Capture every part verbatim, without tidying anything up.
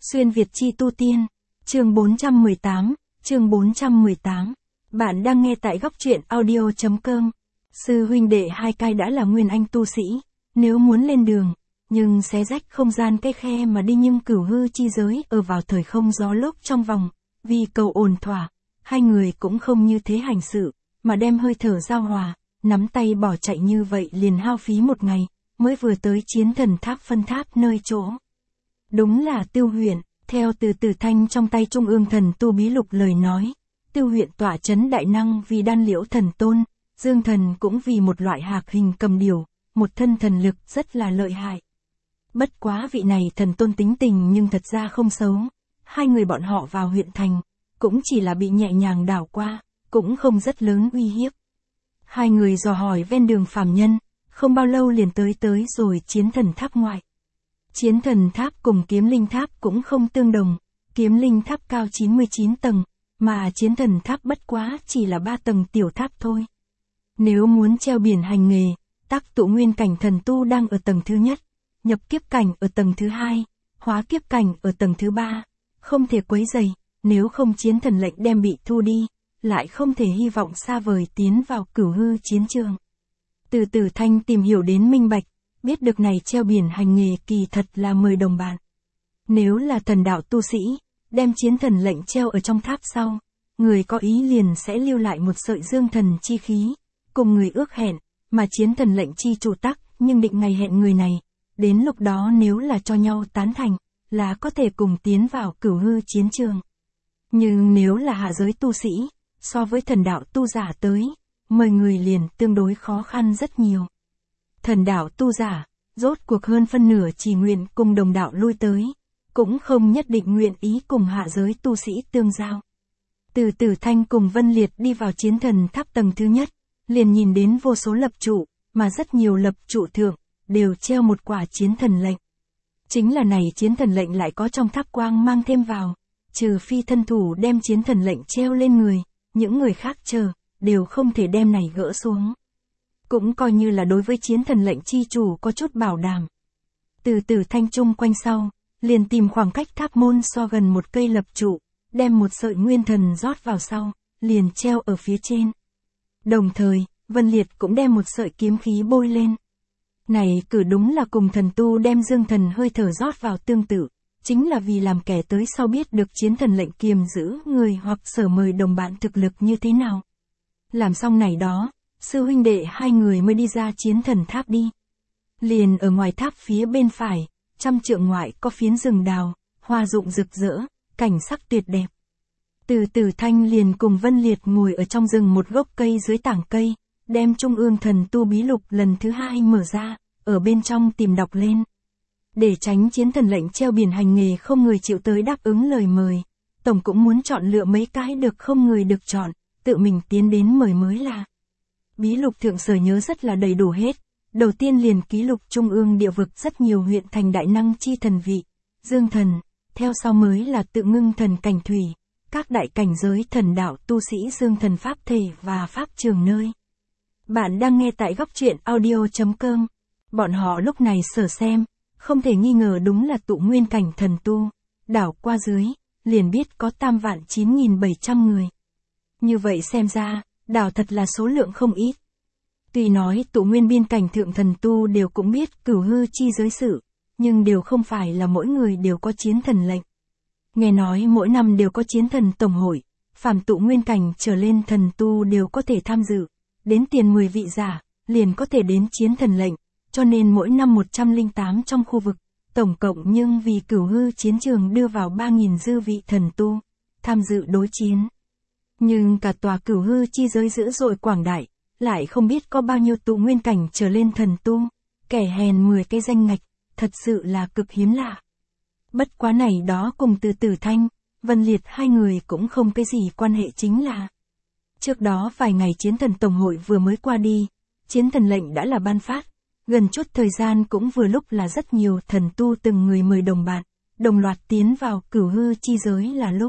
Xuyên Việt chi tu tiên, chương bốn trăm mười tám, chương bốn trăm mười tám. Bạn đang nghe tại góc truyện audio.com. Sư huynh đệ hai cai đã là nguyên anh tu sĩ, nếu muốn lên đường, nhưng xé rách không gian cái khe mà đi nhưng cửu hư chi giới ở vào thời không gió lốc trong vòng, vì cầu ổn thỏa, hai người cũng không như thế hành sự, mà đem hơi thở giao hòa, nắm tay bỏ chạy như vậy liền hao phí một ngày, mới vừa tới chiến thần tháp phân tháp nơi chỗ. Đúng là Tiêu huyện, theo từ từ thanh trong tay Trung ương thần tu bí lục lời nói, Tiêu huyện tỏa chấn đại năng vì đan liễu thần tôn, Dương thần cũng vì một loại hạc hình cầm điểu, một thân thần lực rất là lợi hại. Bất quá vị này thần tôn tính tình nhưng thật ra không xấu, hai người bọn họ vào huyện thành, cũng chỉ là bị nhẹ nhàng đảo qua, cũng không rất lớn uy hiếp. Hai người dò hỏi ven đường phàm nhân, không bao lâu liền tới tới rồi chiến thần tháp ngoại. Chiến thần tháp cùng kiếm linh tháp cũng không tương đồng, kiếm linh tháp cao chín mươi chín tầng, mà chiến thần tháp bất quá chỉ là ba tầng tiểu tháp thôi. Nếu muốn treo biển hành nghề, tác tụ nguyên cảnh thần tu đang ở tầng thứ nhất, nhập kiếp cảnh ở tầng thứ hai, hóa kiếp cảnh ở tầng thứ ba, không thể quấy rầy, nếu không chiến thần lệnh đem bị thu đi, lại không thể hy vọng xa vời tiến vào cửu hư chiến trường. Từ từ thanh tìm hiểu đến minh bạch, biết được này treo biển hành nghề kỳ thật là mười đồng bạc. Nếu là thần đạo tu sĩ, đem chiến thần lệnh treo ở trong tháp sau, người có ý liền sẽ lưu lại một sợi dương thần chi khí, cùng người ước hẹn, mà chiến thần lệnh chi chủ tắc, nhưng định ngày hẹn người này, đến lúc đó nếu là cho nhau tán thành, là có thể cùng tiến vào cửu hư chiến trường. Nhưng nếu là hạ giới tu sĩ, so với thần đạo tu giả tới, mời người liền tương đối khó khăn rất nhiều. Thần đạo tu giả, rốt cuộc hơn phân nửa chỉ nguyện cùng đồng đạo lui tới, cũng không nhất định nguyện ý cùng hạ giới tu sĩ tương giao. Từ từ thanh cùng Vân Liệt đi vào chiến thần tháp tầng thứ nhất, liền nhìn đến vô số lập trụ, mà rất nhiều lập trụ thượng, đều treo một quả chiến thần lệnh. Chính là này chiến thần lệnh lại có trong tháp quang mang thêm vào, trừ phi thân thủ đem chiến thần lệnh treo lên người, những người khác chờ, đều không thể đem này gỡ xuống. Cũng coi như là đối với chiến thần lệnh chi chủ có chút bảo đảm. Từ từ thanh trung quanh sau, liền tìm khoảng cách tháp môn so gần một cây lập trụ, đem một sợi nguyên thần rót vào sau, liền treo ở phía trên. Đồng thời, Vân Liệt cũng đem một sợi kiếm khí bôi lên. Này cử đúng là cùng thần tu đem dương thần hơi thở rót vào tương tự, chính là vì làm kẻ tới sau biết được chiến thần lệnh kiềm giữ người hoặc sở mời đồng bạn thực lực như thế nào. Làm xong này đó, sư huynh đệ hai người mới đi ra chiến thần tháp đi. Liền ở ngoài tháp phía bên phải, trăm trượng ngoại có phiến rừng đào, hoa rụng rực rỡ, cảnh sắc tuyệt đẹp. Từ từ thanh liền cùng Vân Liệt ngồi ở trong rừng một gốc cây dưới tảng cây, đem Trung ương thần tu bí lục lần thứ hai mở ra, ở bên trong tìm đọc lên. Để tránh chiến thần lệnh treo biển hành nghề không người chịu tới đáp ứng lời mời, tổng cũng muốn chọn lựa mấy cái được không người được chọn, tự mình tiến đến mời mới là. Bí lục thượng sở nhớ rất là đầy đủ hết, đầu tiên liền ký lục trung ương địa vực rất nhiều huyện thành đại năng chi thần vị, dương thần, theo sau mới là tự ngưng thần cảnh thủy, các đại cảnh giới thần đạo tu sĩ dương thần pháp thể và pháp trường nơi. Bạn đang nghe tại góc truyện audio.com, bọn họ lúc này sở xem, không thể nghi ngờ đúng là tụ nguyên cảnh thần tu, đảo qua dưới, liền biết có tam vạn chín nghìn bảy trăm người. Như vậy xem ra, đảo thật là số lượng không ít. Tuy nói tụ nguyên biên cảnh thượng thần tu đều cũng biết cửu hư chi giới sự, nhưng đều không phải là mỗi người đều có chiến thần lệnh. Nghe nói mỗi năm đều có chiến thần tổng hội, phàm tụ nguyên cảnh trở lên thần tu đều có thể tham dự, đến tiền mười vị giả, liền có thể đến chiến thần lệnh, cho nên mỗi năm một trăm lẻ tám trong khu vực, tổng cộng nhưng vì cửu hư chiến trường đưa vào ba nghìn dư vị thần tu, tham dự đối chiến. Nhưng cả tòa cửu hư chi giới dữ dội quảng đại, lại không biết có bao nhiêu tụ nguyên cảnh trở lên thần tu, kẻ hèn mười cái danh ngạch, thật sự là cực hiếm lạ. Bất quá này đó cùng từ từ thanh, Vân Liệt hai người cũng không cái gì quan hệ chính là. Trước đó vài ngày chiến thần tổng hội vừa mới qua đi, chiến thần lệnh đã là ban phát, gần chút thời gian cũng vừa lúc là rất nhiều thần tu từng người mời đồng bạn, đồng loạt tiến vào cửu hư chi giới là lúc.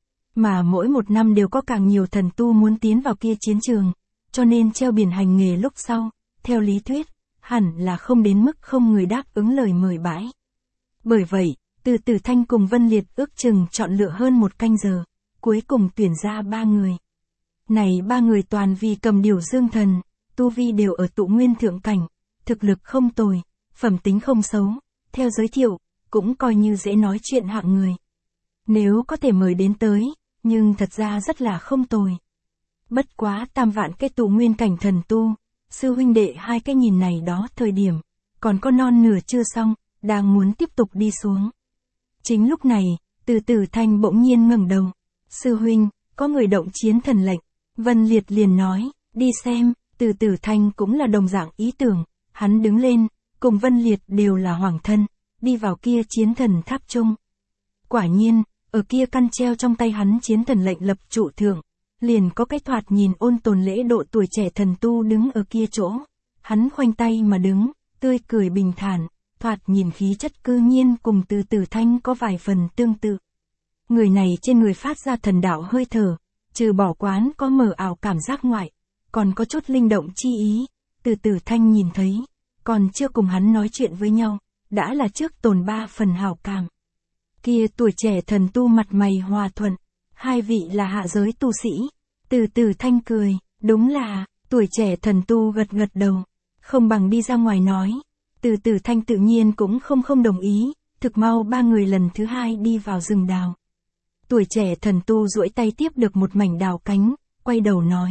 Mà mỗi một năm đều có càng nhiều thần tu muốn tiến vào kia chiến trường, cho nên treo biển hành nghề lúc sau, theo lý thuyết, hẳn là không đến mức không người đáp ứng lời mời bãi. Bởi vậy, Từ Tử Thanh cùng Vân Liệt ước chừng chọn lựa hơn một canh giờ, cuối cùng tuyển ra ba người. Này ba người toàn vì cầm điều dương thần, tu vi đều ở tụ nguyên thượng cảnh, thực lực không tồi, phẩm tính không xấu, theo giới thiệu, cũng coi như dễ nói chuyện hạng người. Nếu có thể mời đến tới, nhưng thật ra rất là không tồi. Bất quá tam vạn cái tụ nguyên cảnh thần tu, sư huynh đệ hai cái nhìn này đó thời điểm, còn có non nửa chưa xong, đang muốn tiếp tục đi xuống. Chính lúc này, Từ Tử Thanh bỗng nhiên ngẩng đầu. Sư huynh, có người động chiến thần lệnh. Vân Liệt liền nói, đi xem. Từ Tử Thanh cũng là đồng dạng ý tưởng, hắn đứng lên, cùng Vân Liệt đều là hoàng thân, đi vào kia chiến thần tháp chung. Quả nhiên, ở kia căn treo trong tay hắn chiến thần lệnh lập trụ thượng, liền có cái thoạt nhìn ôn tồn lễ độ tuổi trẻ thần tu đứng ở kia chỗ. Hắn khoanh tay mà đứng, tươi cười bình thản, thoạt nhìn khí chất cư nhiên cùng Từ Tử Thanh có vài phần tương tự. Người này trên người phát ra thần đạo hơi thở, trừ bỏ quán có mờ ảo cảm giác ngoại, còn có chút linh động chi ý. Từ Tử Thanh nhìn thấy, còn chưa cùng hắn nói chuyện với nhau, đã là trước tồn ba phần hảo cảm. Kia tuổi trẻ thần tu mặt mày hòa thuận, hai vị là hạ giới tu sĩ. Từ Tử Thanh cười, đúng là, tuổi trẻ thần tu gật gật đầu, không bằng đi ra ngoài nói. Từ Tử Thanh tự nhiên cũng không không đồng ý, thực mau ba người lần thứ hai đi vào rừng đào. Tuổi trẻ thần tu duỗi tay tiếp được một mảnh đào cánh, quay đầu nói.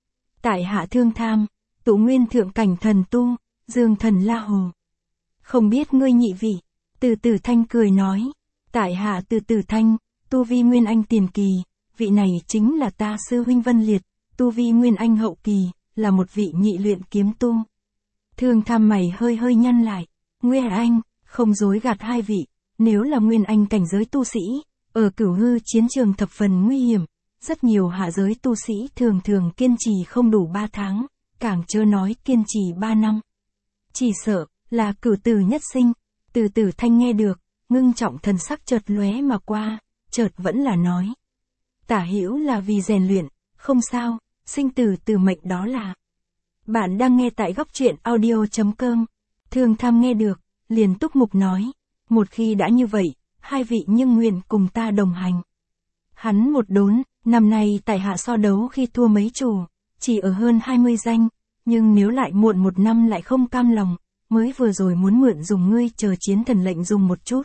Tại hạ Thương Tham, tụ nguyên thượng cảnh thần tu, Dương Thần La Hồ. Không biết ngươi nhị vị. Từ Tử Thanh cười nói. Tại hạ Từ Tử Thanh, tu vi nguyên anh tiền kỳ, vị này chính là ta sư huynh Vân Liệt, tu vi nguyên anh hậu kỳ, là một vị nhị luyện kiếm tu. Thương Tham mày hơi hơi nhăn lại. Nguyên anh, không dối gạt hai vị, nếu là nguyên anh cảnh giới tu sĩ, ở cửu hư chiến trường thập phần nguy hiểm, rất nhiều hạ giới tu sĩ thường thường kiên trì không đủ ba tháng, càng chớ nói kiên trì ba năm. Chỉ sợ, là cửu tử nhất sinh. Từ Tử Thanh nghe được, ngưng trọng thần sắc chợt lóe mà qua, chợt vẫn là nói. Tả hữu là vì rèn luyện, không sao, sinh tử từ mệnh đó là. Bạn đang nghe tại góc truyện audio chấm com. Thương Tham nghe được, liền túc mục nói. Một khi đã như vậy, hai vị nhưng nguyện cùng ta đồng hành. Hắn một đốn, năm nay tại hạ so đấu khi thua mấy chủ, chỉ ở hơn hai mươi danh, nhưng nếu lại muộn một năm lại không cam lòng, mới vừa rồi muốn mượn dùng ngươi chờ chiến thần lệnh dùng một chút.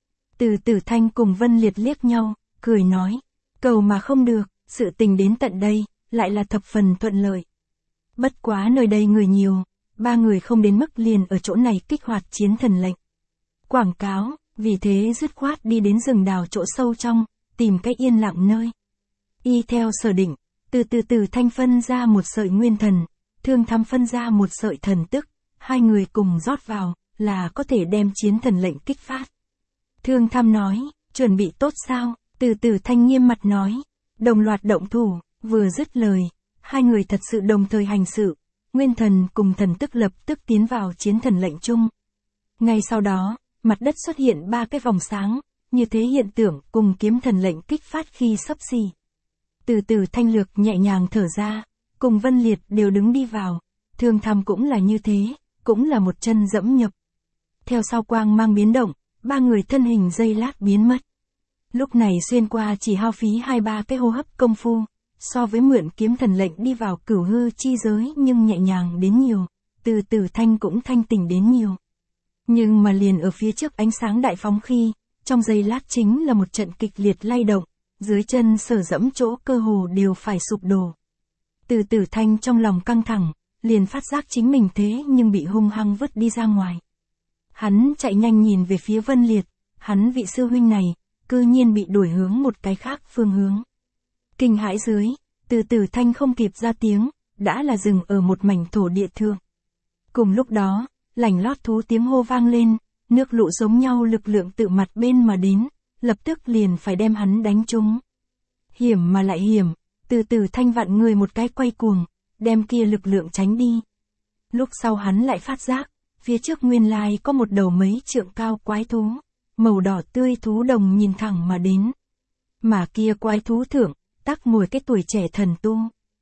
Từ Tử Thanh cùng Vân Liệt liếc nhau, cười nói, cầu mà không được, sự tình đến tận đây, lại là thập phần thuận lợi. Bất quá nơi đây người nhiều, ba người không đến mức liền ở chỗ này kích hoạt chiến thần lệnh. Quảng cáo, vì thế dứt khoát đi đến rừng đào chỗ sâu trong, tìm cái yên lặng nơi. Y theo sở định, từ từ từ Thanh phân ra một sợi nguyên thần, Thương Tham phân ra một sợi thần tức, hai người cùng rót vào, là có thể đem chiến thần lệnh kích phát. Thương Tham nói, chuẩn bị tốt sao? Từ từ Thanh nghiêm mặt nói, đồng loạt động thủ, vừa dứt lời, hai người thật sự đồng thời hành sự, nguyên thần cùng thần tức lập tức tiến vào chiến thần lệnh chung. Ngay sau đó, mặt đất xuất hiện ba cái vòng sáng, như thế hiện tượng cùng kiếm thần lệnh kích phát khi sắp xỉ. Từ từ Thanh lược nhẹ nhàng thở ra, cùng Vân Liệt đều đứng đi vào, Thương Tham cũng là như thế, cũng là một chân dẫm nhập. Theo sau quang mang biến động, ba người thân hình giây lát biến mất. Lúc này xuyên qua chỉ hao phí hai ba cái hô hấp công phu, so với mượn kiếm thần lệnh đi vào cửu hư chi giới nhưng nhẹ nhàng đến nhiều, từ từ Thanh cũng thanh tỉnh đến nhiều. Nhưng mà liền ở phía trước ánh sáng đại phóng khi, trong giây lát chính là một trận kịch liệt lay động, dưới chân sở dẫm chỗ cơ hồ đều phải sụp đổ. Từ từ Thanh trong lòng căng thẳng, liền phát giác chính mình thế nhưng bị hung hăng vứt đi ra ngoài. Hắn chạy nhanh nhìn về phía Vân Liệt, hắn vị sư huynh này, cư nhiên bị đuổi hướng một cái khác phương hướng. Kinh hãi dưới, từ từ Thanh không kịp ra tiếng, đã là dừng ở một mảnh thổ địa thượng. Cùng lúc đó, lảnh lót thú tiếng hô vang lên, nước lũ giống nhau lực lượng tự mặt bên mà đến, lập tức liền phải đem hắn đánh trúng. Hiểm mà lại hiểm, từ từ Thanh vặn người một cái quay cuồng, đem kia lực lượng tránh đi. Lúc sau hắn lại phát giác, phía trước nguyên lai có một đầu mấy trượng cao quái thú, màu đỏ tươi thú đồng nhìn thẳng mà đến. Mà kia quái thú thượng, tác ngồi cái tuổi trẻ thần tu.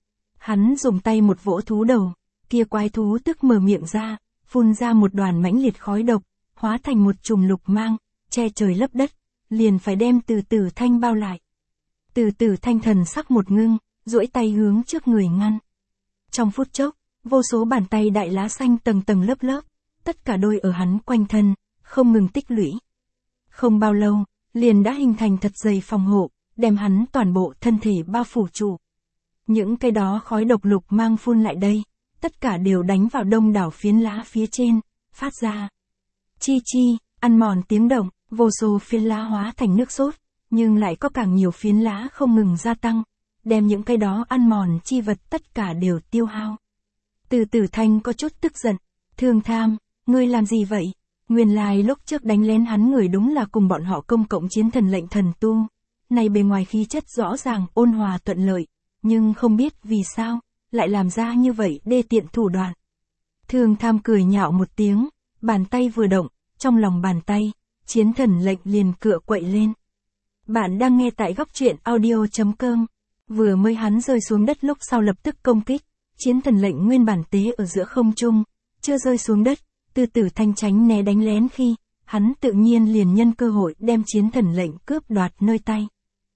Hắn dùng tay một vỗ thú đầu, kia quái thú tức mở miệng ra, phun ra một đoàn mãnh liệt khói độc, hóa thành một chùm lục mang, che trời lấp đất, liền phải đem Từ Tử Thanh bao lại. Từ Tử Thanh thần sắc một ngưng, duỗi tay hướng trước người ngăn. Trong phút chốc, vô số bàn tay đại lá xanh tầng tầng lớp lớp, tất cả đôi ở hắn quanh thân, không ngừng tích lũy. Không bao lâu, liền đã hình thành thật dày phòng hộ, đem hắn toàn bộ thân thể bao phủ trụ. Những cái đó khói độc lục mang phun lại đây, tất cả đều đánh vào đông đảo phiến lá phía trên, phát ra chi chi, ăn mòn tiếng động, vô số phiến lá hóa thành nước sốt, nhưng lại có càng nhiều phiến lá không ngừng gia tăng, đem những cái đó ăn mòn chi vật tất cả đều tiêu hao. Từ Tử Thanh có chút tức giận, Thương Tham, ngươi làm gì vậy? Nguyên lai lúc trước đánh lén hắn người đúng là cùng bọn họ công cộng chiến thần lệnh thần tu, này bề ngoài khí chất rõ ràng ôn hòa thuận lợi, nhưng không biết vì sao, lại làm ra như vậy đê tiện thủ đoạn. Thương Tham cười nhạo một tiếng, bàn tay vừa động, trong lòng bàn tay, chiến thần lệnh liền cựa quậy lên. Bạn đang nghe tại góc truyện audio chấm com. Vừa mới hắn rơi xuống đất lúc sau lập tức công kích, chiến thần lệnh nguyên bản tế ở giữa không trung, chưa rơi xuống đất, Từ Tử Thanh tránh né đánh lén khi, hắn tự nhiên liền nhân cơ hội đem chiến thần lệnh cướp đoạt nơi tay.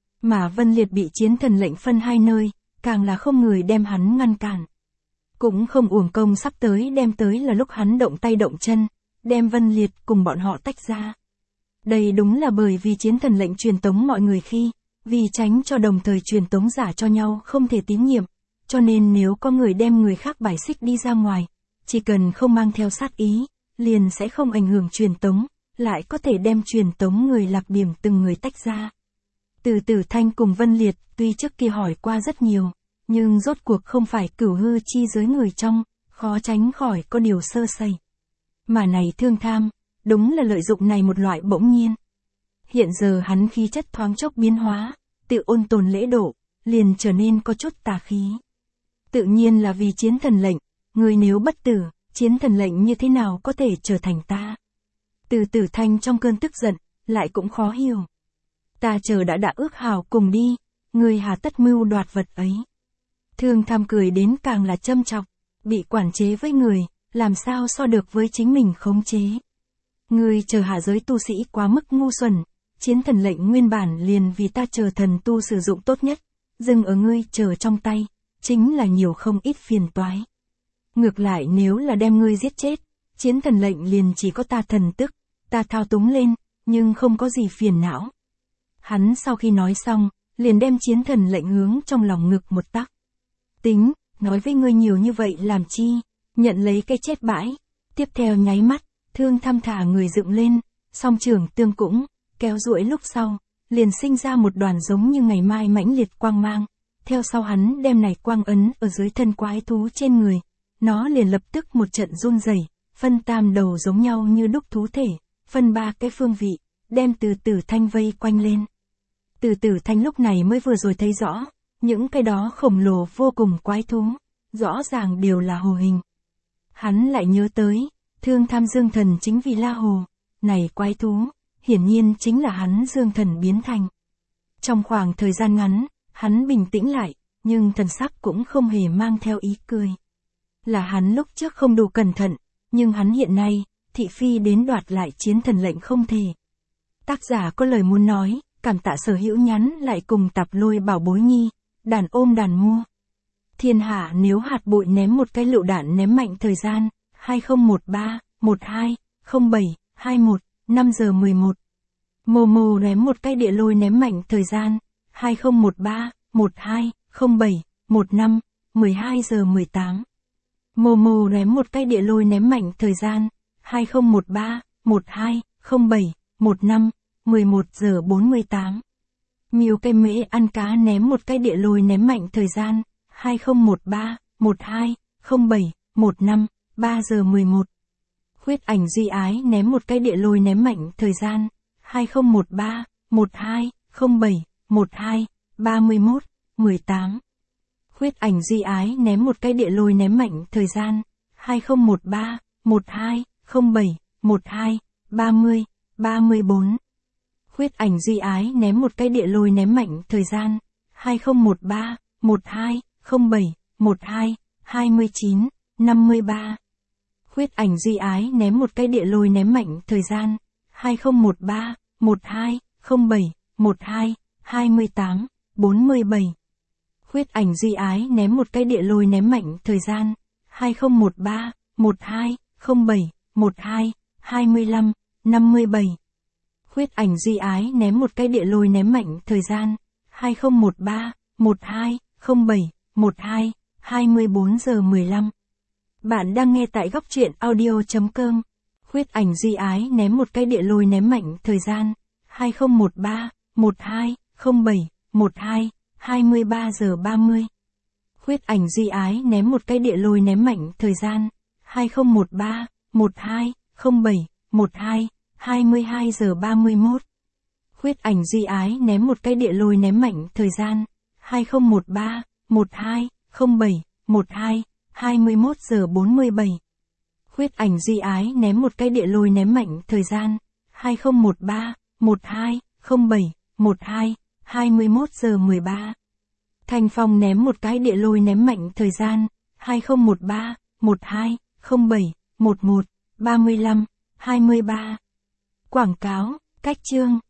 Mà Vân Liệt bị chiến thần lệnh phân hai nơi, càng là không người đem hắn ngăn cản. Cũng không uổng công sắp tới đem tới là lúc hắn động tay động chân, đem Vân Liệt cùng bọn họ tách ra. Đây đúng là bởi vì chiến thần lệnh truyền tống mọi người khi, vì tránh cho đồng thời truyền tống giả cho nhau không thể tín nhiệm, cho nên nếu có người đem người khác bài xích đi ra ngoài, chỉ cần không mang theo sát ý, liền sẽ không ảnh hưởng truyền tống, lại có thể đem truyền tống người lạc điểm từng người tách ra. Từ Tử Thanh cùng Vân Liệt tuy trước kia hỏi qua rất nhiều, nhưng rốt cuộc không phải cửu hư chi giới người trong, khó tránh khỏi có điều sơ sẩy. Mà này Thương Tham, đúng là lợi dụng này một loại bỗng nhiên. Hiện giờ hắn khí chất thoáng chốc biến hóa, tự ôn tồn lễ độ, liền trở nên có chút tà khí. Tự nhiên là vì chiến thần lệnh, người nếu bất tử, chiến thần lệnh như thế nào có thể trở thành ta? Từ Tử Thanh trong cơn tức giận, lại cũng khó hiểu. Ta chờ đã đã ước hảo cùng đi, người hà tất mưu đoạt vật ấy. Thương Tham cười đến càng là châm chọc, bị quản chế với người, làm sao so được với chính mình khống chế. Người chờ hạ giới tu sĩ quá mức ngu xuẩn, chiến thần lệnh nguyên bản liền vì ta chờ thần tu sử dụng tốt nhất, dừng ở ngươi chờ trong tay, chính là nhiều không ít phiền toái. Ngược lại nếu là đem ngươi giết chết, chiến thần lệnh liền chỉ có ta thần tức, ta thao túng lên, nhưng không có gì phiền não. Hắn sau khi nói xong, liền đem chiến thần lệnh hướng trong lòng ngực một tắc. Tính, nói với ngươi nhiều như vậy làm chi, nhận lấy cái chết bãi. Tiếp theo nháy mắt, Thương Tham thả người dựng lên, song trường tương cũng, kéo duỗi lúc sau, liền sinh ra một đoàn giống như ngày mai mãnh liệt quang mang. Theo sau hắn đem này quang ấn ở dưới thân quái thú trên người, nó liền lập tức một trận run rẩy, phân tam đầu giống nhau như đúc thú thể, phân ba cái phương vị, đem Từ Tử Thanh vây quanh lên. Từ Tử Thanh lúc này mới vừa rồi thấy rõ, những cái đó khổng lồ vô cùng quái thú, rõ ràng đều là hồ hình. Hắn lại nhớ tới, Thương Tham dương thần chính vì La Hồ, này quái thú, hiển nhiên chính là hắn dương thần biến thành. Trong khoảng thời gian ngắn, hắn bình tĩnh lại, nhưng thần sắc cũng không hề mang theo ý cười. Là hắn lúc trước không đủ cẩn thận, nhưng hắn hiện nay, thị phi đến đoạt lại chiến thần lệnh không thể. Tác giả có lời muốn nói, cảm tạ sở hữu nhắn lại cùng Tạp Lôi bảo bối nhi, đàn ôm đàn mua. Thiên hạ nếu hạt bụi ném một cái lựu đạn ném mạnh thời gian, hai không một ba, một hai, không bảy, hai một, năm giờ mười một. Momo ném một cái địa lôi ném mạnh thời gian, hai không một ba, một hai, không bảy, một năm, mười hai giờ mười tám. Momo ném một cái địa lôi ném mạnh thời gian, hai không một ba, một hai, không bảy, một năm, mười một giờ bốn mươi tám. Miêu cây mễ ăn cá ném một cái địa lôi ném mạnh thời gian, hai không một ba, một hai, không bảy, một năm, ba giờ mười một. Khuyết ảnh duy ái ném một cái địa lôi ném mạnh thời gian, hai không một ba, một hai, không bảy, một hai, ba mươi mốt, mười tám. Khuyết ảnh duy ái ném một cái địa lôi ném mạnh thời gian, hai không một ba, một hai, không bảy, một hai, ba mươi, ba mươi bốn. Khuyết ảnh duy ái ném một cái địa lôi ném mạnh thời gian, hai không một ba, một hai, không bảy, một hai, hai mươi chín, năm mươi ba. Khuyết ảnh duy ái ném một cái địa lôi ném mạnh thời gian, hai không một ba, một hai, không bảy, mười hai, hai mươi tám, bốn mươi bảy. Khuyết ảnh Duy Ái ném một cái địa lôi ném mạnh thời gian, hai không một ba, mười hai, không bảy, mười hai, hai mươi lăm, năm mươi bảy. Khuyết ảnh Duy Ái ném một cái địa lôi ném mạnh thời gian, hai không một ba, mười hai, không bảy, mười hai, hai mươi bốn giờ mười lăm. Bạn đang nghe tại góc truyện audio.com. Khuyết ảnh Duy Ái ném một cái địa lôi ném mạnh thời gian, hai không một ba, mười hai, không bảy, mười hai, hai mươi ba giờ ba mươi. Khuyết ảnh Duy Ái ném một cái địa lôi ném mạnh thời gian, hai không một ba, mười hai, không bảy, mười hai, hai mươi hai giờ ba mươi mốt. Khuyết ảnh Duy Ái ném một cái địa lôi ném mạnh thời gian, hai không một ba, mười hai, không bảy, mười hai, hai mươi mốt giờ bốn mươi bảy. Khuyết ảnh Duy Ái ném một cái địa lôi ném mạnh thời gian, hai không một ba, mười hai, không bảy, mười hai, hai mươi mốt giờ mười ba. Thành Phong ném một cái địa lôi ném mạnh thời gian, hai không một ba, mười hai, không bảy, mười một, ba mươi lăm, hai mươi ba. Quảng cáo, cách chương.